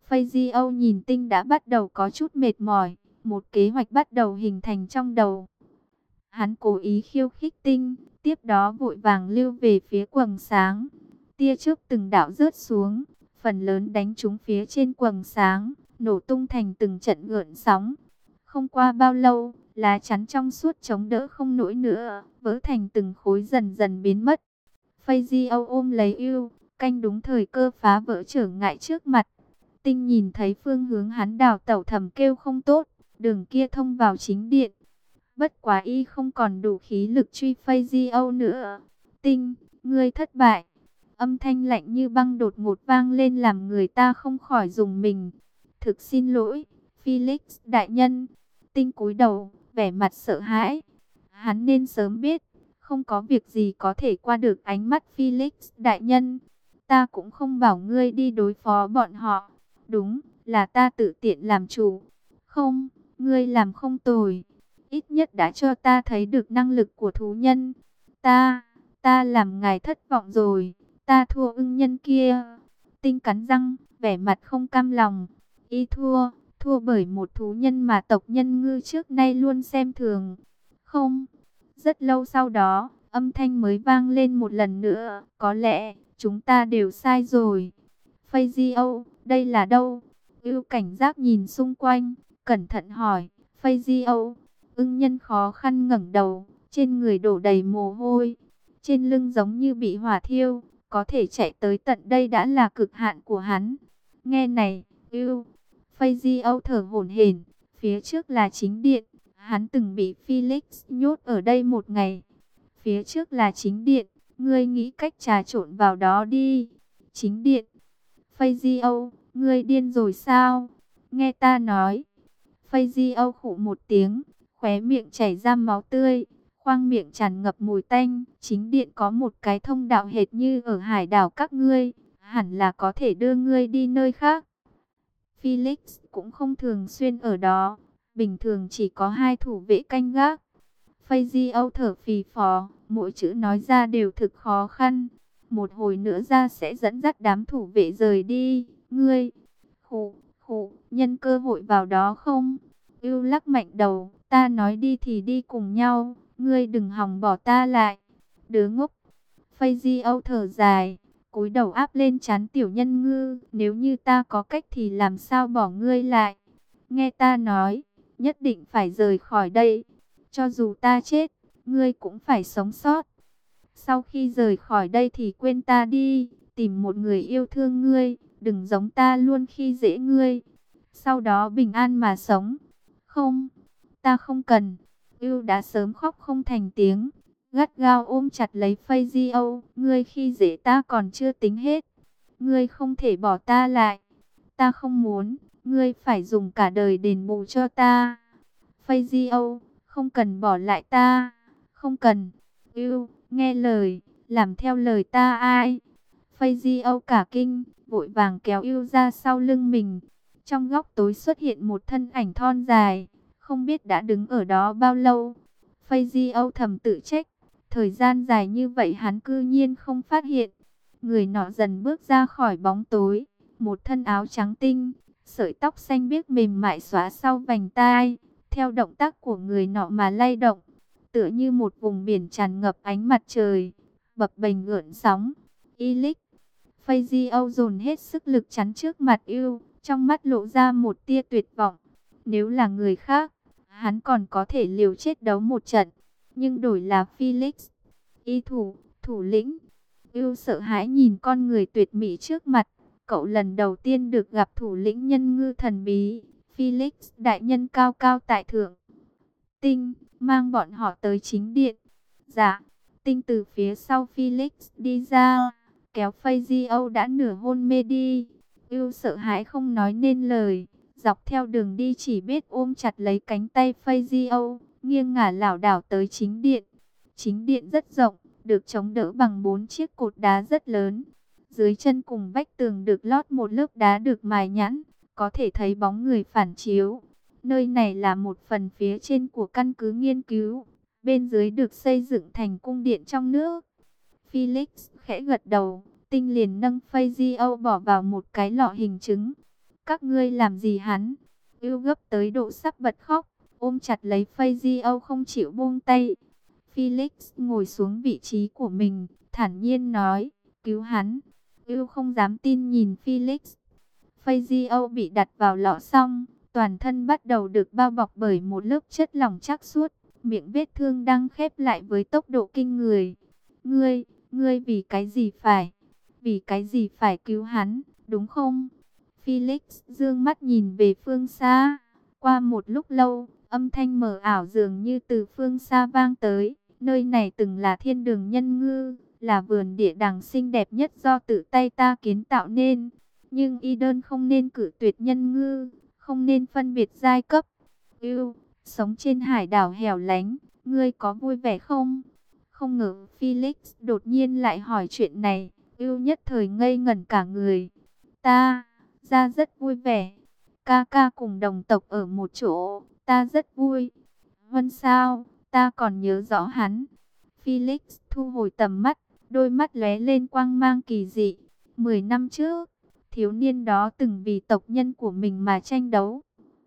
[SPEAKER 1] Fazio nhìn Tinh đã bắt đầu có chút mệt mỏi. Một kế hoạch bắt đầu hình thành trong đầu. Hắn cố ý khiêu khích Tinh, tiếp đó vội vàng lưu về phía quầng sáng. Tia chớp từng đạo rớt xuống, phần lớn đánh trúng phía trên quầng sáng, nổ tung thành từng trận gợn sóng. Không qua bao lâu, lá chắn trong suốt chống đỡ không nổi nữa, vỡ thành từng khối dần dần biến mất. Fazio ôm lấy yêu, canh đúng thời cơ phá vỡ trở ngại trước mặt. Tinh nhìn thấy phương hướng hắn đào tẩu thầm kêu không tốt, đường kia thông vào chính điện. Bất quá y không còn đủ khí lực truy Fazio nữa. Tinh, ngươi thất bại. Âm thanh lạnh như băng đột ngột vang lên làm người ta không khỏi rùng mình. Thực xin lỗi, Felix đại nhân. Tinh cúi đầu, vẻ mặt sợ hãi. Hắn nên sớm biết, không có việc gì có thể qua được ánh mắt Felix đại nhân. Ta cũng không bảo ngươi đi đối phó bọn họ. Đúng, là ta tự tiện làm chủ. Không, ngươi làm không tồi. Ít nhất đã cho ta thấy được năng lực của thú nhân. Ta, ta làm ngài thất vọng rồi. Ta thua ưng nhân kia. Tinh cắn răng, vẻ mặt không cam lòng. Y thua, thua bởi một thú nhân mà tộc nhân ngư trước nay luôn xem thường. Không, rất lâu sau đó, âm thanh mới vang lên một lần nữa. Có lẽ, chúng ta đều sai rồi. Fazio, đây là đâu? Ưu cảnh giác nhìn xung quanh, cẩn thận hỏi. Fazio, ưng nhân khó khăn ngẩng đầu, trên người đổ đầy mồ hôi. Trên lưng giống như bị hỏa thiêu. Có thể chạy tới tận đây đã là cực hạn của hắn. Nghe này, ưu. Fazio thở hổn hển. Phía trước là chính điện. Hắn từng bị Felix nhốt ở đây một ngày. Phía trước là chính điện. Ngươi nghĩ cách trà trộn vào đó đi. Chính điện. Fazio, ngươi điên rồi sao? Nghe ta nói. Fazio khụ một tiếng. Khóe miệng chảy ra máu tươi. Khoang miệng tràn ngập mùi tanh. Chính điện có một cái thông đạo hệt như ở hải đảo các ngươi. Hẳn là có thể đưa ngươi đi nơi khác. Felix cũng không thường xuyên ở đó. Bình thường chỉ có hai thủ vệ canh gác. Fazio thở phì phò. Mỗi chữ nói ra đều thực khó khăn. Một hồi nữa ra sẽ dẫn dắt đám thủ vệ rời đi. Ngươi, khụ, khụ, nhân cơ hội vào đó không? Ưu lắc mạnh đầu. Ta nói đi thì đi cùng nhau. Ngươi đừng hòng bỏ ta lại. Đứa ngốc. Fazio thở dài, cúi đầu áp lên trán tiểu nhân ngư. Nếu như ta có cách thì làm sao bỏ ngươi lại. Nghe ta nói, nhất định phải rời khỏi đây. Cho dù ta chết, ngươi cũng phải sống sót. Sau khi rời khỏi đây thì quên ta đi. Tìm một người yêu thương ngươi. Đừng giống ta luôn khi dễ ngươi. Sau đó bình an mà sống. Không, ta không cần. Ưu đã sớm khóc không thành tiếng, gắt gao ôm chặt lấy Fazio. Ngươi khi dễ ta còn chưa tính hết, ngươi không thể bỏ ta lại. Ta không muốn, ngươi phải dùng cả đời đền bù cho ta. Fazio, không cần bỏ lại ta, không cần. Ưu, nghe lời, làm theo lời ta ai. Fazio cả kinh, vội vàng kéo yêu ra sau lưng mình. Trong góc tối xuất hiện một thân ảnh thon dài, không biết đã đứng ở đó bao lâu. Fazio thầm tự trách, thời gian dài như vậy hắn cư nhiên không phát hiện. Người nọ dần bước ra khỏi bóng tối, một thân áo trắng tinh, sợi tóc xanh biếc mềm mại xóa sau vành tai, theo động tác của người nọ mà lay động, tựa như một vùng biển tràn ngập ánh mặt trời, bập bềnh gợn sóng. Illich, Fazio dồn hết sức lực chắn trước mặt yêu, trong mắt lộ ra một tia tuyệt vọng. Nếu là người khác, hắn còn có thể liều chết đấu một trận, nhưng đổi là Felix, y thủ, thủ lĩnh. Yêu sợ hãi nhìn con người tuyệt mỹ trước mặt. Cậu lần đầu tiên được gặp thủ lĩnh nhân ngư thần bí, Felix đại nhân cao cao tại thượng. Tinh, mang bọn họ tới chính điện. Dạ, Tinh từ phía sau Felix đi ra, kéo Fazio đã nửa hôn mê đi. Yêu sợ hãi không nói nên lời, dọc theo đường đi chỉ biết ôm chặt lấy cánh tay Fazio, nghiêng ngả lảo đảo tới chính điện. Chính điện rất rộng, được chống đỡ bằng bốn chiếc cột đá rất lớn. Dưới chân cùng vách tường được lót một lớp đá được mài nhẵn, có thể thấy bóng người phản chiếu. Nơi này là một phần phía trên của căn cứ nghiên cứu, bên dưới được xây dựng thành cung điện trong nước. Felix khẽ gật đầu, Tinh liền nâng Fazio bỏ vào một cái lọ hình trứng. Các ngươi làm gì hắn? Yêu gấp tới độ sắp bật khóc, ôm chặt lấy Fazio không chịu buông tay. Felix ngồi xuống vị trí của mình, thản nhiên nói, cứu hắn. Yêu không dám tin nhìn Felix. Fazio bị đặt vào lọ xong, toàn thân bắt đầu được bao bọc bởi một lớp chất lỏng trắc suốt, miệng vết thương đang khép lại với tốc độ kinh người. Ngươi, ngươi vì cái gì phải, vì cái gì phải cứu hắn, đúng không? Felix dương mắt nhìn về phương xa. Qua một lúc lâu, âm thanh mờ ảo dường như từ phương xa vang tới. Nơi này từng là thiên đường nhân ngư, là vườn địa đàng xinh đẹp nhất do tự tay ta kiến tạo nên. Nhưng y đơn không nên cử tuyệt nhân ngư, không nên phân biệt giai cấp. Yêu, sống trên hải đảo hẻo lánh, ngươi có vui vẻ không? Không ngờ Felix đột nhiên lại hỏi chuyện này, yêu nhất thời ngây ngẩn cả người. Ta, ra rất vui vẻ. Ca ca cùng đồng tộc ở một chỗ, ta rất vui. Vân sao, ta còn nhớ rõ hắn. Felix thu hồi tầm mắt, đôi mắt lóe lên quang mang kỳ dị. Mười năm trước, thiếu niên đó từng vì tộc nhân của mình mà tranh đấu.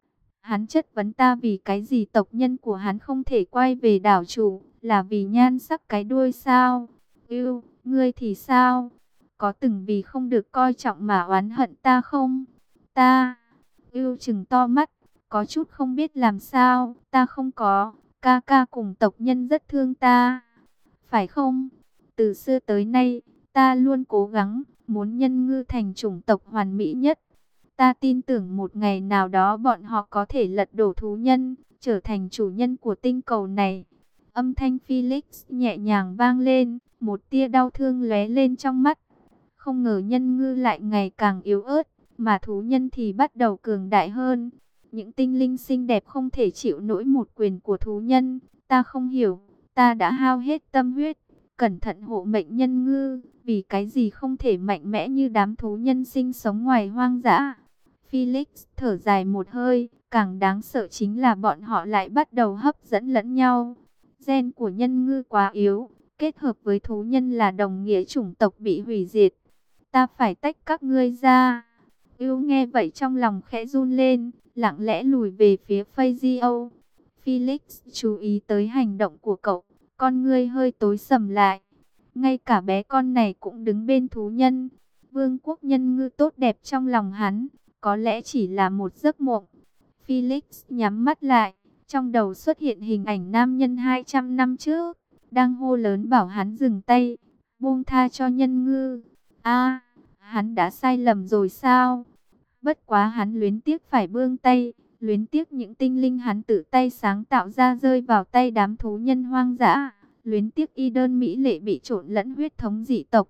[SPEAKER 1] Hắn chất vấn ta vì cái gì tộc nhân của hắn không thể quay về đảo chủ, là vì nhan sắc cái đuôi sao? Yêu, ngươi thì sao? Có từng vì không được coi trọng mà oán hận ta không? Ta, yêu trừng to mắt, có chút không biết làm sao, ta không có, ca ca cùng tộc nhân rất thương ta. Phải không? Từ xưa tới nay, ta luôn cố gắng, muốn nhân ngư thành chủng tộc hoàn mỹ nhất. Ta tin tưởng một ngày nào đó bọn họ có thể lật đổ thú nhân, trở thành chủ nhân của tinh cầu này. Âm thanh Felix nhẹ nhàng vang lên, một tia đau thương lóe lên trong mắt. Không ngờ nhân ngư lại ngày càng yếu ớt, mà thú nhân thì bắt đầu cường đại hơn. Những tinh linh xinh đẹp không thể chịu nổi một quyền của thú nhân. Ta không hiểu, ta đã hao hết tâm huyết, cẩn thận hộ mệnh nhân ngư, vì cái gì không thể mạnh mẽ như đám thú nhân sinh sống ngoài hoang dã. Felix thở dài một hơi, càng đáng sợ chính là bọn họ lại bắt đầu hấp dẫn lẫn nhau. Gen của nhân ngư quá yếu, kết hợp với thú nhân là đồng nghĩa chủng tộc bị hủy diệt. Ta phải tách các ngươi ra. Yêu nghe vậy trong lòng khẽ run lên, lặng lẽ lùi về phía Fazio. Felix chú ý tới hành động của cậu, con ngươi hơi tối sầm lại. Ngay cả bé con này cũng đứng bên thú nhân. Vương quốc nhân ngư tốt đẹp trong lòng hắn, có lẽ chỉ là một giấc mộng. Felix nhắm mắt lại, trong đầu xuất hiện hình ảnh nam nhân hai trăm năm trước, đang hô lớn bảo hắn dừng tay, buông tha cho nhân ngư. A, hắn đã sai lầm rồi sao? Bất quá hắn luyến tiếc phải buông tay, luyến tiếc những tinh linh hắn tự tay sáng tạo ra rơi vào tay đám thú nhân hoang dã, luyến tiếc y đơn mỹ lệ bị trộn lẫn huyết thống dị tộc.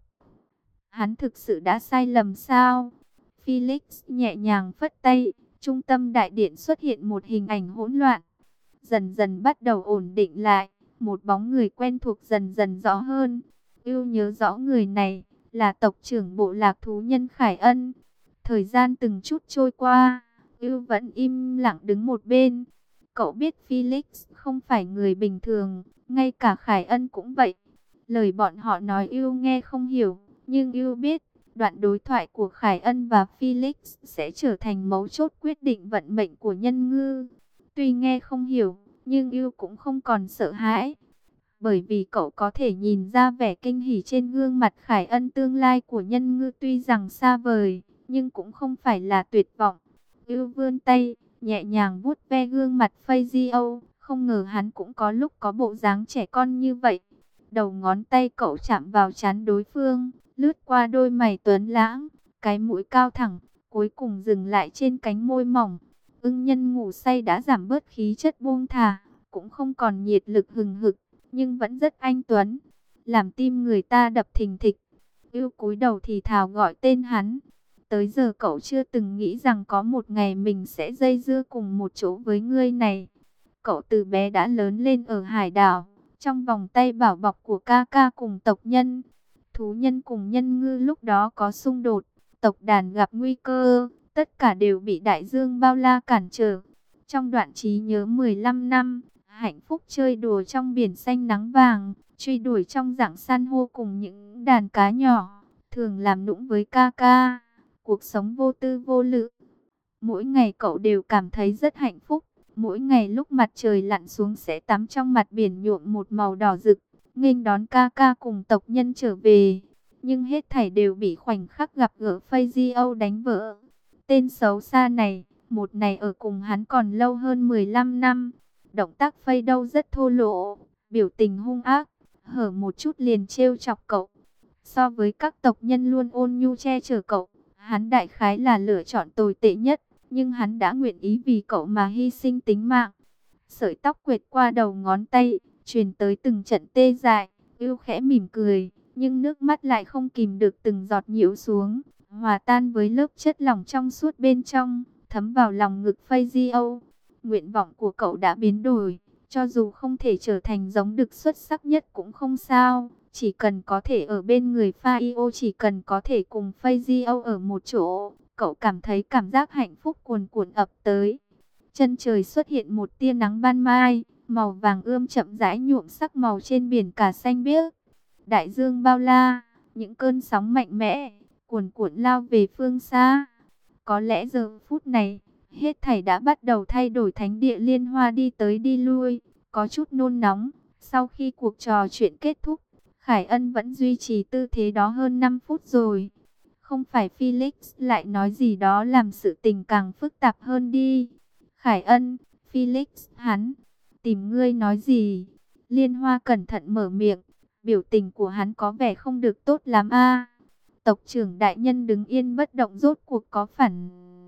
[SPEAKER 1] Hắn thực sự đã sai lầm sao? Felix nhẹ nhàng phất tay, trung tâm đại điện xuất hiện một hình ảnh hỗn loạn, dần dần bắt đầu ổn định lại, một bóng người quen thuộc dần dần rõ hơn. Yêu nhớ rõ người này, là tộc trưởng bộ lạc thú nhân Khải Ân. Thời gian từng chút trôi qua, Ưu vẫn im lặng đứng một bên. Cậu biết Felix không phải người bình thường, ngay cả Khải Ân cũng vậy. Lời bọn họ nói Ưu nghe không hiểu, nhưng Ưu biết đoạn đối thoại của Khải Ân và Felix sẽ trở thành mấu chốt quyết định vận mệnh của Nhân Ngư. Tuy nghe không hiểu, nhưng Ưu cũng không còn sợ hãi. Bởi vì cậu có thể nhìn ra vẻ kinh hỉ trên gương mặt Khải Ân, tương lai của Nhân Ngư tuy rằng xa vời, nhưng cũng không phải là tuyệt vọng. Ưu vươn tay, nhẹ nhàng vuốt ve gương mặt Fazio, không ngờ hắn cũng có lúc có bộ dáng trẻ con như vậy. Đầu ngón tay cậu chạm vào trán đối phương, lướt qua đôi mày tuấn lãng, cái mũi cao thẳng, cuối cùng dừng lại trên cánh môi mỏng. Ưng Nhân ngủ say đã giảm bớt khí chất buông thả, cũng không còn nhiệt lực hừng hực, nhưng vẫn rất anh tuấn, làm tim người ta đập thình thịch. Ưu cúi đầu thì thào gọi tên hắn. Tới giờ cậu chưa từng nghĩ rằng có một ngày mình sẽ dây dưa cùng một chỗ với người này. Cậu từ bé đã lớn lên ở hải đảo, trong vòng tay bảo bọc của ca ca cùng tộc nhân. Thú nhân cùng Nhân Ngư lúc đó có xung đột, tộc đàn gặp nguy cơ, tất cả đều bị đại dương bao la cản trở. Trong đoạn trí nhớ mười lăm năm, hạnh phúc chơi đùa trong biển xanh nắng vàng, truy đuổi trong rặng san hô cùng những đàn cá nhỏ, thường làm nũng với ca ca. Cuộc sống vô tư vô lự. Mỗi ngày cậu đều cảm thấy rất hạnh phúc. Mỗi ngày lúc mặt trời lặn xuống sẽ tắm trong mặt biển nhuộm một màu đỏ rực, nghênh đón ca ca cùng tộc nhân trở về. Nhưng hết thảy đều bị khoảnh khắc gặp gỡ Fazio đánh vỡ. Tên xấu xa này, một ngày ở cùng hắn còn lâu hơn mười lăm năm. Động tác phây đâu rất thô lỗ, biểu tình hung ác, hở một chút liền trêu chọc cậu. So với các tộc nhân luôn ôn nhu che chở cậu, hắn đại khái là lựa chọn tồi tệ nhất, nhưng hắn đã nguyện ý vì cậu mà hy sinh tính mạng. Sợi tóc quệt qua đầu ngón tay, truyền tới từng trận tê dại. Ưu khẽ mỉm cười, nhưng nước mắt lại không kìm được từng giọt nhiễu xuống, hòa tan với lớp chất lỏng trong suốt bên trong, thấm vào lòng ngực Fazio. Nguyện vọng của cậu đã biến đổi, cho dù không thể trở thành giống đực xuất sắc nhất cũng không sao. Chỉ cần có thể ở bên người Fazio, chỉ cần có thể cùng Fazio ở một chỗ, cậu cảm thấy cảm giác hạnh phúc cuồn cuộn ập tới. Chân trời xuất hiện một tia nắng ban mai, màu vàng ươm chậm rãi nhuộm sắc màu trên biển cả xanh biếc. Đại dương bao la, những cơn sóng mạnh mẽ, cuồn cuộn lao về phương xa. Có lẽ giờ phút này, hết thảy đã bắt đầu thay đổi. Thánh địa Liên Hoa đi tới đi lui, có chút nôn nóng. Sau khi cuộc trò chuyện kết thúc, Khải Ân vẫn duy trì tư thế đó hơn năm phút rồi. Không phải Felix lại nói gì đó làm sự tình càng phức tạp hơn đi. Khải Ân, Felix, hắn tìm ngươi nói gì? Liên Hoa cẩn thận mở miệng, biểu tình của hắn có vẻ không được tốt lắm a. Tộc trưởng đại nhân đứng yên bất động, rốt cuộc có phản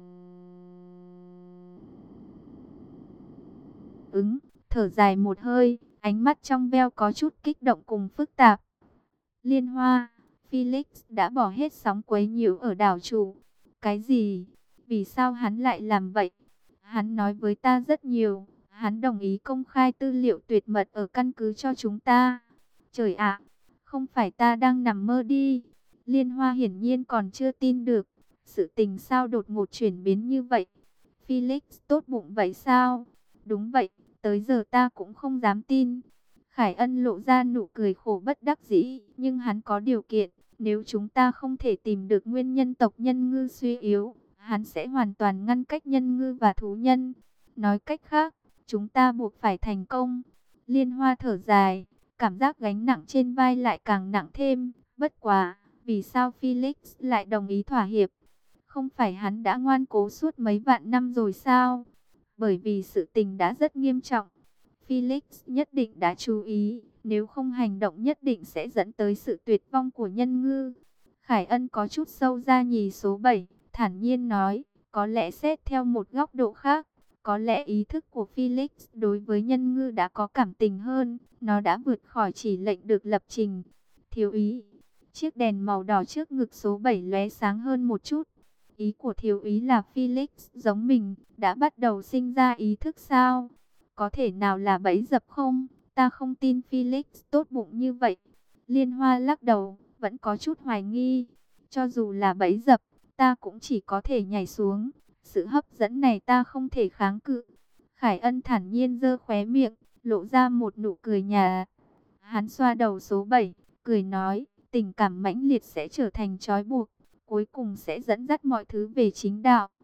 [SPEAKER 1] ứng, thở dài một hơi, ánh mắt trong veo có chút kích động cùng phức tạp. Liên Hoa, Felix đã bỏ hết sóng quấy nhiễu ở đảo chủ. Cái gì? Vì sao hắn lại làm vậy? Hắn nói với ta rất nhiều. Hắn đồng ý công khai tư liệu tuyệt mật ở căn cứ cho chúng ta. Trời ạ, không phải ta đang nằm mơ đi. Liên Hoa hiển nhiên còn chưa tin được. Sự tình sao đột ngột chuyển biến như vậy? Felix tốt bụng vậy sao? Đúng vậy, tới giờ ta cũng không dám tin. Khải Ân lộ ra nụ cười khổ bất đắc dĩ, nhưng hắn có điều kiện. Nếu chúng ta không thể tìm được nguyên nhân tộc Nhân Ngư suy yếu, hắn sẽ hoàn toàn ngăn cách Nhân Ngư và thú nhân. Nói cách khác, chúng ta buộc phải thành công. Liên Hoa thở dài, cảm giác gánh nặng trên vai lại càng nặng thêm. Bất quá, vì sao Felix lại đồng ý thỏa hiệp? Không phải hắn đã ngoan cố suốt mấy vạn năm rồi sao? Bởi vì sự tình đã rất nghiêm trọng. Felix nhất định đã chú ý, nếu không hành động nhất định sẽ dẫn tới sự tuyệt vong của Nhân Ngư. Khải Ân có chút sâu ra nhì số bảy, thản nhiên nói, có lẽ xét theo một góc độ khác, có lẽ ý thức của Felix đối với Nhân Ngư đã có cảm tình hơn, nó đã vượt khỏi chỉ lệnh được lập trình. Thiếu ý, chiếc đèn màu đỏ trước ngực số bảy lóe sáng hơn một chút. Ý của thiếu ý là Felix giống mình, đã bắt đầu sinh ra ý thức sao? Có thể nào là bẫy dập không? Ta không tin Felix tốt bụng như vậy. Liên Hoa lắc đầu, vẫn có chút hoài nghi. Cho dù là bẫy dập, ta cũng chỉ có thể nhảy xuống. Sự hấp dẫn này ta không thể kháng cự. Khải Ân thản nhiên giơ khóe miệng, lộ ra một nụ cười nhạt. Hắn xoa đầu số bảy, cười nói, tình cảm mãnh liệt sẽ trở thành trói buộc, cuối cùng sẽ dẫn dắt mọi thứ về chính đạo.